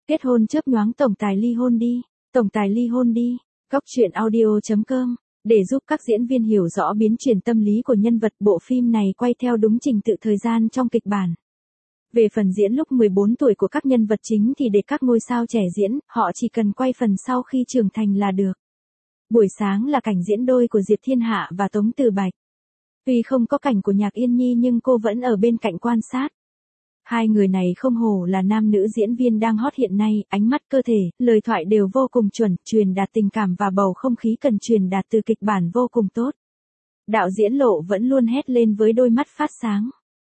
Kết hôn chớp nhoáng tổng tài ly hôn đi. Tổng tài ly hôn đi. Góc truyện audio.com. Để giúp các diễn viên hiểu rõ biến chuyển tâm lý của nhân vật, bộ phim này quay theo đúng trình tự thời gian trong kịch bản. Về phần diễn lúc 14 tuổi của các nhân vật chính thì để các ngôi sao trẻ diễn, họ chỉ cần quay phần sau khi trưởng thành là được. Buổi sáng là cảnh diễn đôi của Diệp Thiên Hạ và Tống Từ Bạch. Tuy không có cảnh của Nhạc Yên Nhi nhưng cô vẫn ở bên cạnh quan sát. Hai người này không hổ là nam nữ diễn viên đang hot hiện nay, ánh mắt, cơ thể, lời thoại đều vô cùng chuẩn, truyền đạt tình cảm và bầu không khí cần truyền đạt từ kịch bản vô cùng tốt. Đạo diễn Lộ vẫn luôn hét lên với đôi mắt phát sáng.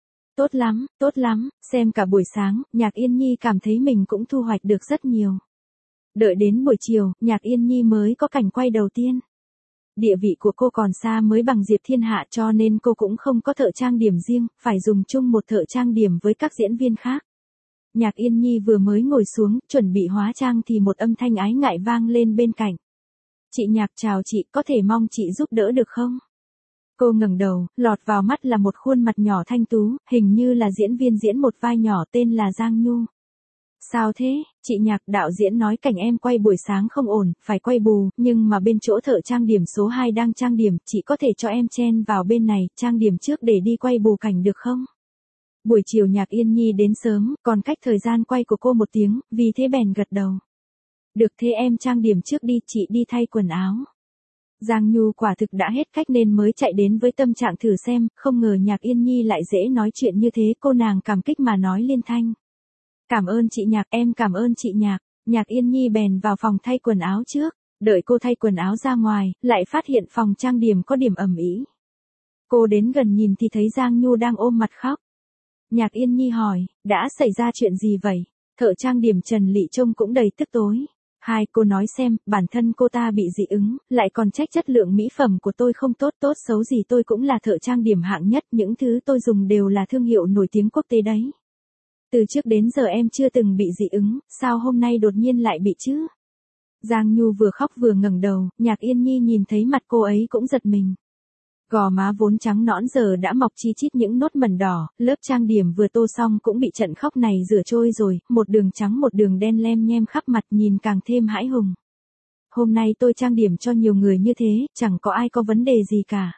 Tốt lắm, xem cả buổi sáng, Nhạc Yên Nhi cảm thấy mình cũng thu hoạch được rất nhiều. Đợi đến buổi chiều, Nhạc Yên Nhi mới có cảnh quay đầu tiên. Địa vị của cô còn xa mới bằng Diệp Thiên Hạ cho nên cô cũng không có thợ trang điểm riêng, phải dùng chung một thợ trang điểm với các diễn viên khác. Nhạc Yên Nhi vừa mới ngồi xuống, chuẩn bị hóa trang thì một âm thanh ái ngại vang lên bên cạnh. Chị Nhạc chào chị, có thể mong chị giúp đỡ được không? Cô ngẩng đầu, lọt vào mắt là một khuôn mặt nhỏ thanh tú, hình như là diễn viên diễn một vai nhỏ tên là Giang Nhu. Sao thế, chị Nhạc, đạo diễn nói cảnh em quay buổi sáng không ổn, phải quay bù, nhưng mà bên chỗ thợ trang điểm số 2 đang trang điểm, chị có thể cho em chen vào bên này, trang điểm trước để đi quay bù cảnh được không? Buổi chiều Nhạc Yên Nhi đến sớm, còn cách thời gian quay của cô 1 tiếng, vì thế bèn gật đầu. Được thế em trang điểm trước đi, chị đi thay quần áo. Giang Nhu quả thực đã hết cách nên mới chạy đến với tâm trạng thử xem, không ngờ Nhạc Yên Nhi lại dễ nói chuyện như thế, cô nàng cảm kích mà nói liên thanh. Cảm ơn chị Nhạc, em cảm ơn chị Nhạc. Nhạc Yên Nhi bèn vào phòng thay quần áo trước, đợi cô thay quần áo ra ngoài, lại phát hiện phòng trang điểm có điểm ầm ĩ. Cô đến gần nhìn thì thấy Giang Nhu đang ôm mặt khóc. Nhạc Yên Nhi hỏi, đã xảy ra chuyện gì vậy? Thợ trang điểm Trần Lị trông cũng đầy tức tối. Cô nói xem, bản thân cô ta bị dị ứng, lại còn trách chất lượng mỹ phẩm của tôi không tốt, tốt xấu gì tôi cũng là thợ trang điểm hạng nhất, những thứ tôi dùng đều là thương hiệu nổi tiếng quốc tế đấy. Từ trước đến giờ em chưa từng bị dị ứng, sao hôm nay đột nhiên lại bị chứ? Giang Nhu vừa khóc vừa ngẩng đầu, Nhạc Yên Nhi nhìn thấy mặt cô ấy cũng giật mình. Gò má vốn trắng nõn giờ đã mọc chi chít những nốt mẩn đỏ, lớp trang điểm vừa tô xong cũng bị trận khóc này rửa trôi rồi, một đường trắng một đường đen lem nhem khắp mặt nhìn càng thêm hãi hùng. Hôm nay tôi trang điểm cho nhiều người như thế, chẳng có ai có vấn đề gì cả.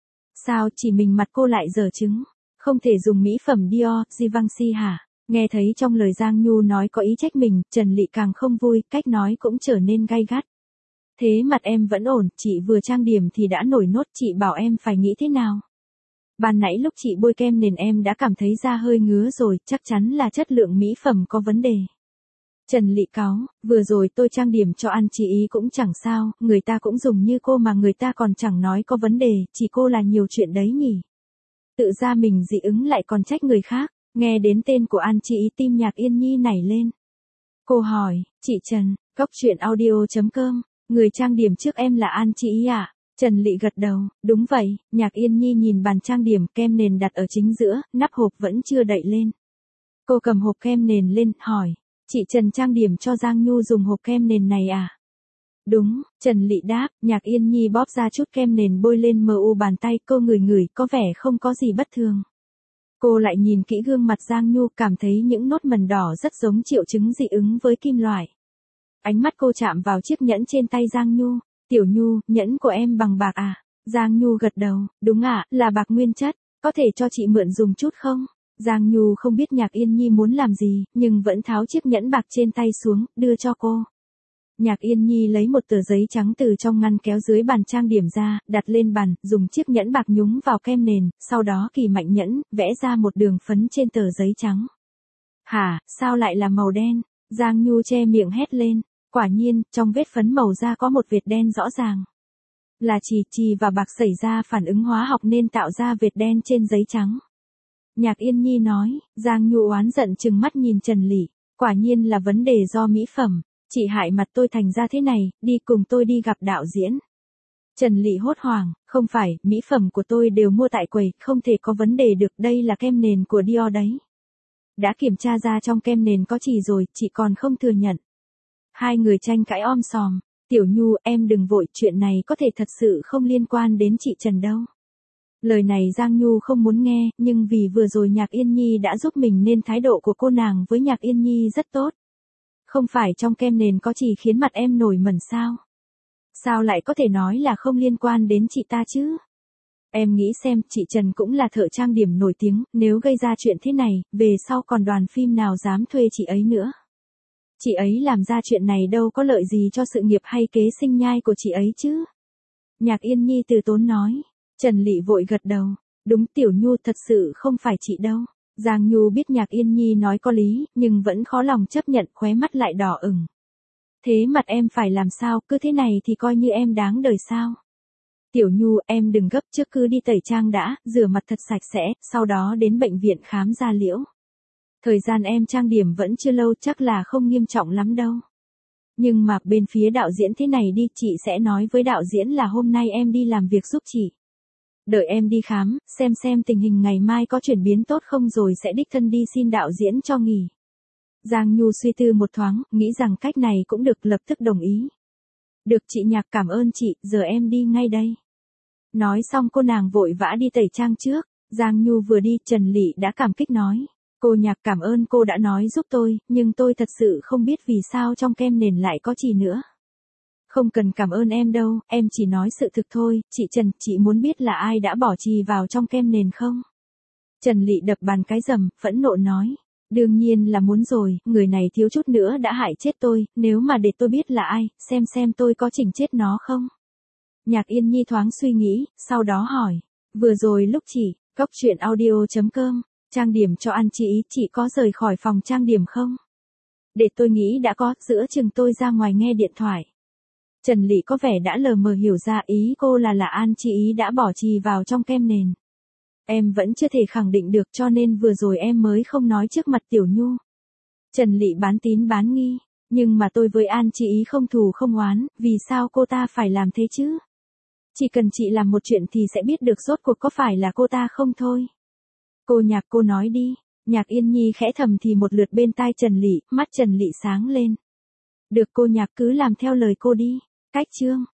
Sao chỉ mình mặt cô lại dở chứng? Không thể dùng mỹ phẩm Dior, Givenchy hả? Nghe thấy trong lời Giang Nhu nói có ý trách mình, Trần Lị càng không vui, cách nói cũng trở nên gay gắt. Thế mặt em vẫn ổn, chị vừa trang điểm thì đã nổi nốt, chị bảo em phải nghĩ thế nào? Ban nãy lúc chị bôi kem nền em đã cảm thấy da hơi ngứa rồi, chắc chắn là chất lượng mỹ phẩm có vấn đề. Trần Lị cáu, vừa rồi tôi trang điểm cho ăn chị ý cũng chẳng sao, người ta cũng dùng như cô mà người ta còn chẳng nói có vấn đề, chỉ cô là nhiều chuyện đấy nhỉ. Tự ra mình dị ứng lại còn trách người khác, nghe đến tên của An Chi ý tim Nhạc Yên Nhi nảy lên. Cô hỏi, chị Trần, góc truyện audio.com. Người trang điểm trước em là An Chi ý à? Trần Lị gật đầu, đúng vậy. Nhạc Yên Nhi nhìn bàn trang điểm, kem nền đặt ở chính giữa, nắp hộp vẫn chưa đậy lên. Cô cầm hộp kem nền lên, hỏi, chị Trần trang điểm cho Giang Nhu dùng hộp kem nền này à? Đúng, Trần Lị đáp. Nhạc Yên Nhi bóp ra chút kem nền bôi lên mu bàn tay, cô ngửi có vẻ không có gì bất thường. Cô lại nhìn kỹ gương mặt Giang Nhu, cảm thấy những nốt mẩn đỏ rất giống triệu chứng dị ứng với kim loại. Ánh mắt cô chạm vào chiếc nhẫn trên tay Giang Nhu. Tiểu Nhu, nhẫn của em bằng bạc à? Giang Nhu gật đầu, đúng ạ, là bạc nguyên chất, có thể cho chị mượn dùng chút không? Giang Nhu không biết Nhạc Yên Nhi muốn làm gì, nhưng vẫn tháo chiếc nhẫn bạc trên tay xuống, đưa cho cô. Nhạc Yên Nhi lấy một tờ giấy trắng từ trong ngăn kéo dưới bàn trang điểm ra, đặt lên bàn, dùng chiếc nhẫn bạc nhúng vào kem nền, sau đó kỳ mạnh nhẫn, vẽ ra một đường phấn trên tờ giấy trắng. Hả, sao lại là màu đen? Giang Nhu che miệng hét lên. Quả nhiên, trong vết phấn màu da có một vệt đen rõ ràng. Là chì và bạc xảy ra phản ứng hóa học nên tạo ra vệt đen trên giấy trắng. Nhạc Yên Nhi nói, Giang Nhu oán giận trừng mắt nhìn Trần Lị, quả nhiên là vấn đề do mỹ phẩm, chị hại mặt tôi thành ra thế này, đi cùng tôi đi gặp đạo diễn. Trần Lị hốt hoảng, không phải, mỹ phẩm của tôi đều mua tại quầy, không thể có vấn đề được, đây là kem nền của Dior đấy. Đã kiểm tra ra trong kem nền có chì rồi, chị còn không thừa nhận. Hai người tranh cãi om sòm. Tiểu Nhu, em đừng vội, chuyện này có thể thật sự không liên quan đến chị Trần đâu. Lời này Giang Nhu không muốn nghe, nhưng vì vừa rồi Nhạc Yên Nhi đã giúp mình nên thái độ của cô nàng với Nhạc Yên Nhi rất tốt. Không phải trong kem nền có chỉ khiến mặt em nổi mẩn sao? Sao lại có thể nói là không liên quan đến chị ta chứ? Em nghĩ xem, chị Trần cũng là thợ trang điểm nổi tiếng, nếu gây ra chuyện thế này, về sau còn đoàn phim nào dám thuê chị ấy nữa. Chị ấy làm ra chuyện này đâu có lợi gì cho sự nghiệp hay kế sinh nhai của chị ấy chứ. Nhạc Yên Nhi từ tốn nói. Trần Lị vội gật đầu. Đúng, Tiểu Nhu thật sự không phải chị đâu. Giang Nhu biết Nhạc Yên Nhi nói có lý, nhưng vẫn khó lòng chấp nhận, khóe mắt lại đỏ ửng. Thế mặt em phải làm sao, cứ thế này thì coi như em đáng đời sao? Tiểu Nhu, em đừng gấp, trước cứ đi tẩy trang đã, rửa mặt thật sạch sẽ, sau đó đến bệnh viện khám da liễu. Thời gian em trang điểm vẫn chưa lâu, chắc là không nghiêm trọng lắm đâu. Nhưng mà bên phía đạo diễn thế này đi, chị sẽ nói với đạo diễn là hôm nay em đi làm việc giúp chị. Đợi em đi khám, xem tình hình ngày mai có chuyển biến tốt không rồi sẽ đích thân đi xin đạo diễn cho nghỉ. Giang Nhu suy tư một thoáng, nghĩ rằng cách này cũng được, lập tức đồng ý. Được chị Nhạc, cảm ơn chị, giờ em đi ngay đây. Nói xong cô nàng vội vã đi tẩy trang trước. Giang Nhu vừa đi, Trần Lị đã cảm kích nói. Cô Nhạc, cảm ơn cô đã nói giúp tôi, nhưng tôi thật sự không biết vì sao trong kem nền lại có chì nữa. Không cần cảm ơn em đâu, em chỉ nói sự thực thôi. Chị Trần, chị muốn biết là ai đã bỏ chì vào trong kem nền không? Trần Lị đập bàn cái rầm, phẫn nộ nói. Đương nhiên là muốn rồi, người này thiếu chút nữa đã hại chết tôi, nếu mà để tôi biết là ai, xem tôi có chỉnh chết nó không? Nhạc Yên Nhi thoáng suy nghĩ, sau đó hỏi. Vừa rồi lúc chị, cóc truyện audio.com, trang điểm cho An chị ý, chị có rời khỏi phòng trang điểm không? Để tôi nghĩ đã có, giữa chừng tôi ra ngoài nghe điện thoại. Trần Lị có vẻ đã lờ mờ hiểu ra ý cô là An chị ý đã bỏ chì vào trong kem nền. Em vẫn chưa thể khẳng định được cho nên vừa rồi em mới không nói trước mặt Tiểu Nhu. Trần Lị bán tín bán nghi, nhưng mà tôi với An chị ý không thù không oán, vì sao cô ta phải làm thế chứ? Chỉ cần chị làm một chuyện thì sẽ biết được rốt cuộc có phải là cô ta không thôi. Cô Nhạc, cô nói đi. Nhạc Yên Nhi khẽ thầm thì một lượt bên tai Trần Lị, mắt Trần Lị sáng lên. Được cô Nhạc, cứ làm theo lời cô đi. Cách chương